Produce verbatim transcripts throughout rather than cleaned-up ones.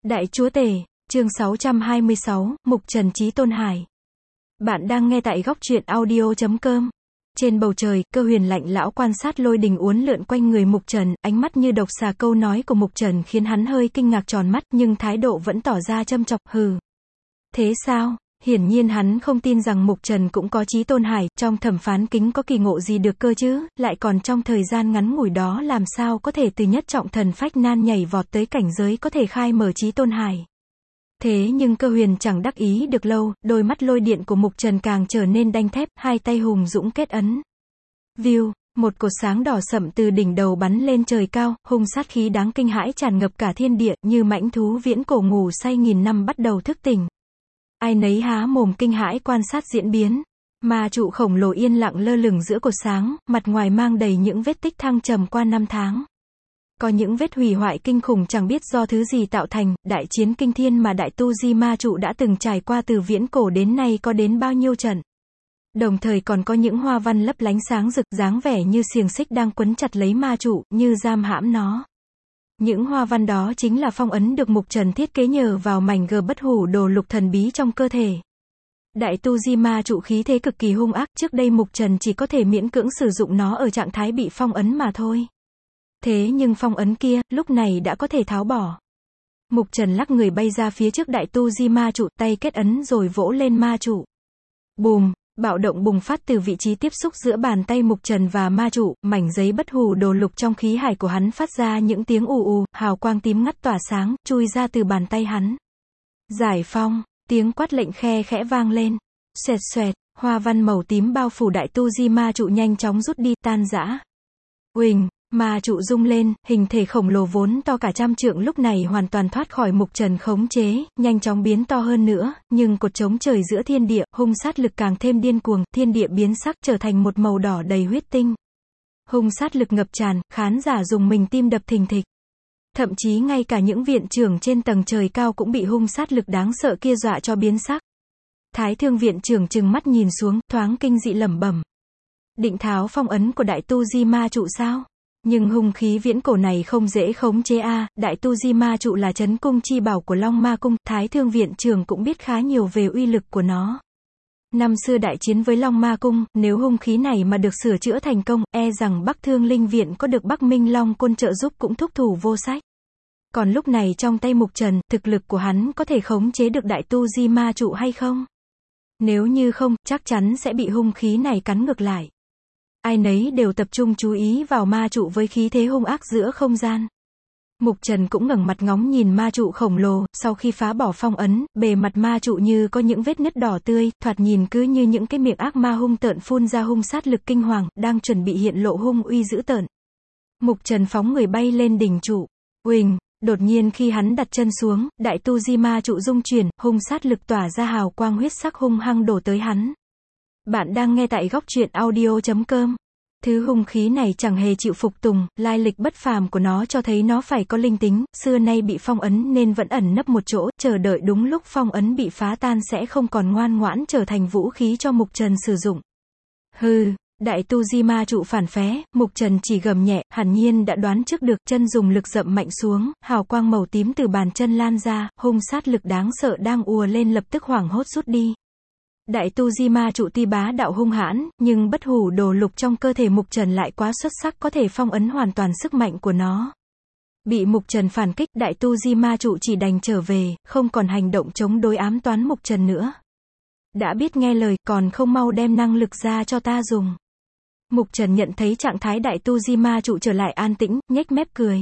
Đại Chúa Tể, chương sáu trăm hai mươi sáu, Mục Trần Chí Tôn Hải. Bạn đang nghe tại góc truyện audio chấm com. Trên bầu trời, Cơ Huyền lạnh lão quan sát lôi đình uốn lượn quanh người Mục Trần, ánh mắt như độc xà. Câu nói của Mục Trần khiến hắn hơi kinh ngạc tròn mắt, nhưng thái độ vẫn tỏ ra châm chọc, hừ. Thế sao? Hiển nhiên hắn không tin rằng Mục Trần cũng có Chí Tôn Hải, trong thẩm phán kính có kỳ ngộ gì được cơ chứ, lại còn trong thời gian ngắn ngủi đó làm sao có thể từ nhất trọng thần phách nan nhảy vọt tới cảnh giới có thể khai mở Chí Tôn Hải. Thế nhưng Cơ Huyền chẳng đắc ý được lâu, đôi mắt lôi điện của Mục Trần càng trở nên đanh thép, hai tay hùng dũng kết ấn. View, một cột sáng đỏ sậm từ đỉnh đầu bắn lên trời cao, hung sát khí đáng kinh hãi tràn ngập cả thiên địa, như mãnh thú viễn cổ ngủ say nghìn năm bắt đầu thức tỉnh. Ai nấy há mồm kinh hãi quan sát diễn biến. Ma trụ khổng lồ yên lặng lơ lửng giữa cột sáng, mặt ngoài mang đầy những vết tích thăng trầm qua năm tháng. Có những vết hủy hoại kinh khủng chẳng biết do thứ gì tạo thành, đại chiến kinh thiên mà đại tu di ma trụ đã từng trải qua từ viễn cổ đến nay có đến bao nhiêu trận. Đồng thời còn có những hoa văn lấp lánh sáng rực, dáng vẻ như xiềng xích đang quấn chặt lấy ma trụ, như giam hãm nó. Những hoa văn đó chính là phong ấn được Mục Trần thiết kế nhờ vào mảnh gờ bất hủ đồ lục thần bí trong cơ thể. Đại tu di ma trụ khí thế cực kỳ hung ác, trước đây Mục Trần chỉ có thể miễn cưỡng sử dụng nó ở trạng thái bị phong ấn mà thôi. Thế nhưng phong ấn kia, lúc này đã có thể tháo bỏ. Mục Trần lắc người bay ra phía trước đại tu di ma trụ, tay kết ấn rồi vỗ lên ma trụ. Bùm! Bạo động bùng phát từ vị trí tiếp xúc giữa bàn tay Mục Trần và ma trụ, mảnh giấy bất hủ đồ lục trong khí hải của hắn phát ra những tiếng ù ù, hào quang tím ngắt tỏa sáng, chui ra từ bàn tay hắn. Giải phong, tiếng quát lệnh khe khẽ vang lên. Xoẹt xoẹt, hoa văn màu tím bao phủ đại tu di ma trụ nhanh chóng rút đi, tan rã. Uỳnh, ma trụ rung lên, hình thể khổng lồ vốn to cả trăm trượng lúc này hoàn toàn thoát khỏi Mục Trần khống chế, nhanh chóng biến to hơn nữa, nhưng cột trống trời giữa thiên địa, hung sát lực càng thêm điên cuồng, thiên địa biến sắc trở thành một màu đỏ đầy huyết tinh. Hung sát lực ngập tràn, khán giả dùng mình tim đập thình thịch. Thậm chí ngay cả những viện trưởng trên tầng trời cao cũng bị hung sát lực đáng sợ kia dọa cho biến sắc. Thái Thương viện trưởng trừng mắt nhìn xuống, thoáng kinh dị lẩm bẩm. Định tháo phong ấn của đại tu di ma trụ sao? Nhưng hung khí viễn cổ này không dễ khống chế a, à, đại tu di ma trụ là trấn cung chi bảo của Long Ma Cung, Thái Thương viện trưởng cũng biết khá nhiều về uy lực của nó. Năm xưa đại chiến với Long Ma Cung, nếu hung khí này mà được sửa chữa thành công, e rằng Bắc Thương Linh viện có được Bắc Minh Long Côn trợ giúp cũng thúc thủ vô sách. Còn lúc này trong tay Mục Trần, thực lực của hắn có thể khống chế được đại tu di ma trụ hay không? Nếu như không, chắc chắn sẽ bị hung khí này cắn ngược lại. Ai nấy đều tập trung chú ý vào ma trụ với khí thế hung ác giữa không gian. Mục Trần cũng ngẩng mặt ngóng nhìn ma trụ khổng lồ, sau khi phá bỏ phong ấn, bề mặt ma trụ như có những vết nứt đỏ tươi, thoạt nhìn cứ như những cái miệng ác ma hung tợn phun ra hung sát lực kinh hoàng, đang chuẩn bị hiện lộ hung uy dữ tợn. Mục Trần phóng người bay lên đỉnh trụ. Uỳnh! Đột nhiên khi hắn đặt chân xuống, đại tu di ma trụ rung chuyển, hung sát lực tỏa ra hào quang huyết sắc hung hăng đổ tới hắn. Bạn đang nghe tại góc truyện audio chấm com. Thứ hung khí này chẳng hề chịu phục tùng, lai lịch bất phàm của nó cho thấy nó phải có linh tính, xưa nay bị phong ấn nên vẫn ẩn nấp một chỗ, chờ đợi đúng lúc phong ấn bị phá tan sẽ không còn ngoan ngoãn trở thành vũ khí cho Mục Trần sử dụng. Hừ, đại tu di ma trụ phản phé, Mục Trần chỉ gầm nhẹ, hẳn nhiên đã đoán trước được, chân dùng lực dậm mạnh xuống, hào quang màu tím từ bàn chân lan ra, hung sát lực đáng sợ đang ùa lên lập tức hoảng hốt rút đi. Đại tu di ma trụ tuy bá đạo hung hãn, nhưng bất hủ đồ lục trong cơ thể Mục Trần lại quá xuất sắc có thể phong ấn hoàn toàn sức mạnh của nó. Bị Mục Trần phản kích, đại tu di ma trụ chỉ đành trở về, không còn hành động chống đối ám toán Mục Trần nữa. Đã biết nghe lời, còn không mau đem năng lực ra cho ta dùng. Mục Trần nhận thấy trạng thái đại tu di ma trụ trở lại an tĩnh, nhếch mép cười.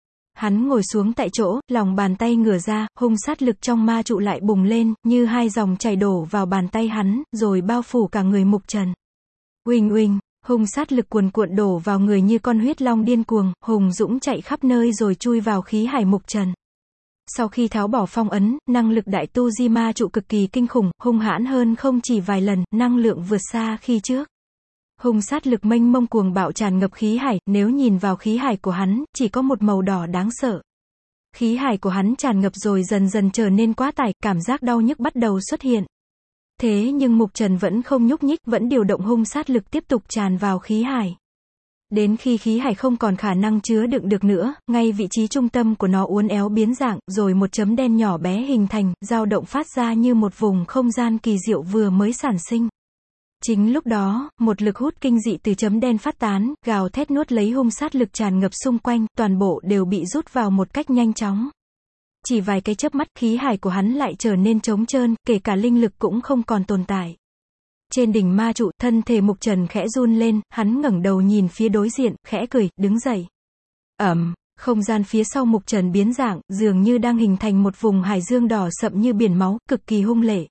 Hắn ngồi xuống tại chỗ, lòng bàn tay ngửa ra, hung sát lực trong ma trụ lại bùng lên, như hai dòng chảy đổ vào bàn tay hắn, rồi bao phủ cả người Mục Trần. Uỳnh uỳnh, hung sát lực cuồn cuộn đổ vào người như con huyết long điên cuồng, hùng dũng chạy khắp nơi rồi chui vào khí hải Mục Trần. Sau khi tháo bỏ phong ấn, năng lực đại tu di ma trụ cực kỳ kinh khủng, hung hãn hơn không chỉ vài lần, năng lượng vượt xa khi trước. Hung sát lực mênh mông cuồng bạo tràn ngập khí hải, nếu nhìn vào khí hải của hắn, chỉ có một màu đỏ đáng sợ. Khí hải của hắn tràn ngập rồi dần dần trở nên quá tải, cảm giác đau nhức bắt đầu xuất hiện. Thế nhưng Mục Trần vẫn không nhúc nhích, vẫn điều động hung sát lực tiếp tục tràn vào khí hải. Đến khi khí hải không còn khả năng chứa đựng được nữa, ngay vị trí trung tâm của nó uốn éo biến dạng, rồi một chấm đen nhỏ bé hình thành, dao động phát ra như một vùng không gian kỳ diệu vừa mới sản sinh. Chính lúc đó, một lực hút kinh dị từ chấm đen phát tán, gào thét nuốt lấy hung sát lực tràn ngập xung quanh, toàn bộ đều bị rút vào một cách nhanh chóng. Chỉ vài cái chớp mắt, khí hải của hắn lại trở nên trống trơn, kể cả linh lực cũng không còn tồn tại. Trên đỉnh ma trụ, thân thể Mục Trần khẽ run lên, hắn ngẩng đầu nhìn phía đối diện, khẽ cười, đứng dậy. Ầm, không gian phía sau Mục Trần biến dạng, dường như đang hình thành một vùng hải dương đỏ sậm như biển máu, cực kỳ hung lệ.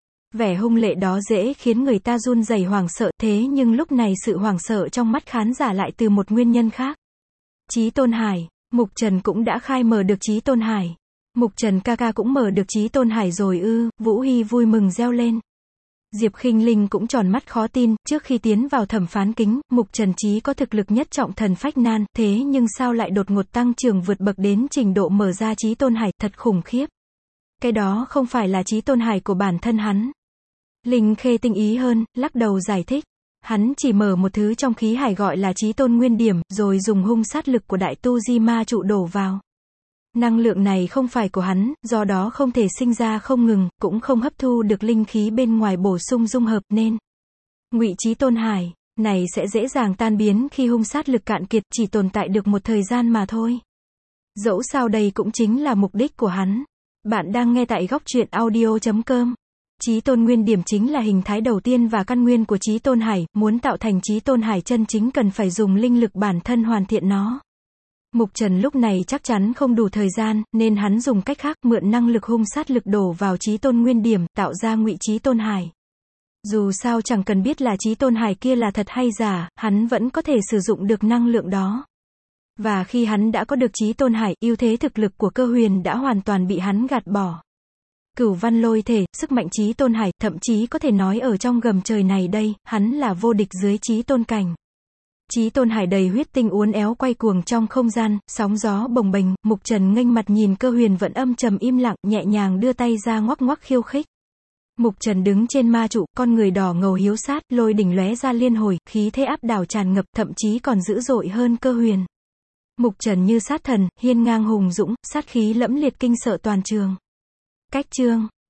Vẻ hung lệ đó dễ khiến người ta run rẩy hoảng sợ, thế nhưng lúc này sự hoảng sợ trong mắt khán giả lại từ một nguyên nhân khác. Chí Tôn Hải, Mục Trần cũng đã khai mở được Chí Tôn Hải. Mục Trần ca ca cũng mở được Chí Tôn Hải rồi ư? Vũ Hy vui mừng reo lên. Diệp Khinh Linh cũng tròn mắt khó tin, trước khi tiến vào thẩm phán kính, Mục Trần chí có thực lực nhất trọng thần phách nan, thế nhưng sao lại đột ngột tăng trưởng vượt bậc đến trình độ mở ra Chí Tôn Hải, thật khủng khiếp. Cái đó không phải là Chí Tôn Hải của bản thân hắn. Linh Khê tinh ý hơn, lắc đầu giải thích. Hắn chỉ mở một thứ trong khí hải gọi là Chí Tôn Nguyên Điểm, rồi dùng hung sát lực của đại tu di ma trụ đổ vào. Năng lượng này không phải của hắn, do đó không thể sinh ra không ngừng, cũng không hấp thu được linh khí bên ngoài bổ sung dung hợp nên Ngụy Chí Tôn Hải này sẽ dễ dàng tan biến khi hung sát lực cạn kiệt, chỉ tồn tại được một thời gian mà thôi. Dẫu sao đây cũng chính là mục đích của hắn. Bạn đang nghe tại góc truyện audio chấm com. Chí Tôn Nguyên Điểm chính là hình thái đầu tiên và căn nguyên của Chí Tôn Hải, muốn tạo thành Chí Tôn Hải chân chính cần phải dùng linh lực bản thân hoàn thiện nó. Mục Trần lúc này chắc chắn không đủ thời gian, nên hắn dùng cách khác, mượn năng lực hung sát lực đổ vào Chí Tôn Nguyên Điểm, tạo ra Ngụy Chí Tôn Hải. Dù sao chẳng cần biết là Chí Tôn Hải kia là thật hay giả, hắn vẫn có thể sử dụng được năng lượng đó. Và khi hắn đã có được Chí Tôn Hải, ưu thế thực lực của Cơ Huyền đã hoàn toàn bị hắn gạt bỏ. Cửu văn lôi thể, sức mạnh Chí Tôn Hải, thậm chí có thể nói ở trong gầm trời này đây, hắn là vô địch dưới Chí Tôn cảnh. Chí Tôn Hải đầy huyết tinh uốn éo quay cuồng trong không gian, sóng gió bồng bềnh, Mục Trần nghênh mặt nhìn Cơ Huyền vẫn âm trầm im lặng, nhẹ nhàng đưa tay ra ngoắc ngoắc khiêu khích. Mục Trần đứng trên ma trụ, con người đỏ ngầu hiếu sát, lôi đỉnh lóe ra liên hồi, khí thế áp đảo tràn ngập, thậm chí còn dữ dội hơn Cơ Huyền. Mục Trần như sát thần, hiên ngang hùng dũng, sát khí lẫm liệt kinh sợ toàn trường. Cách chương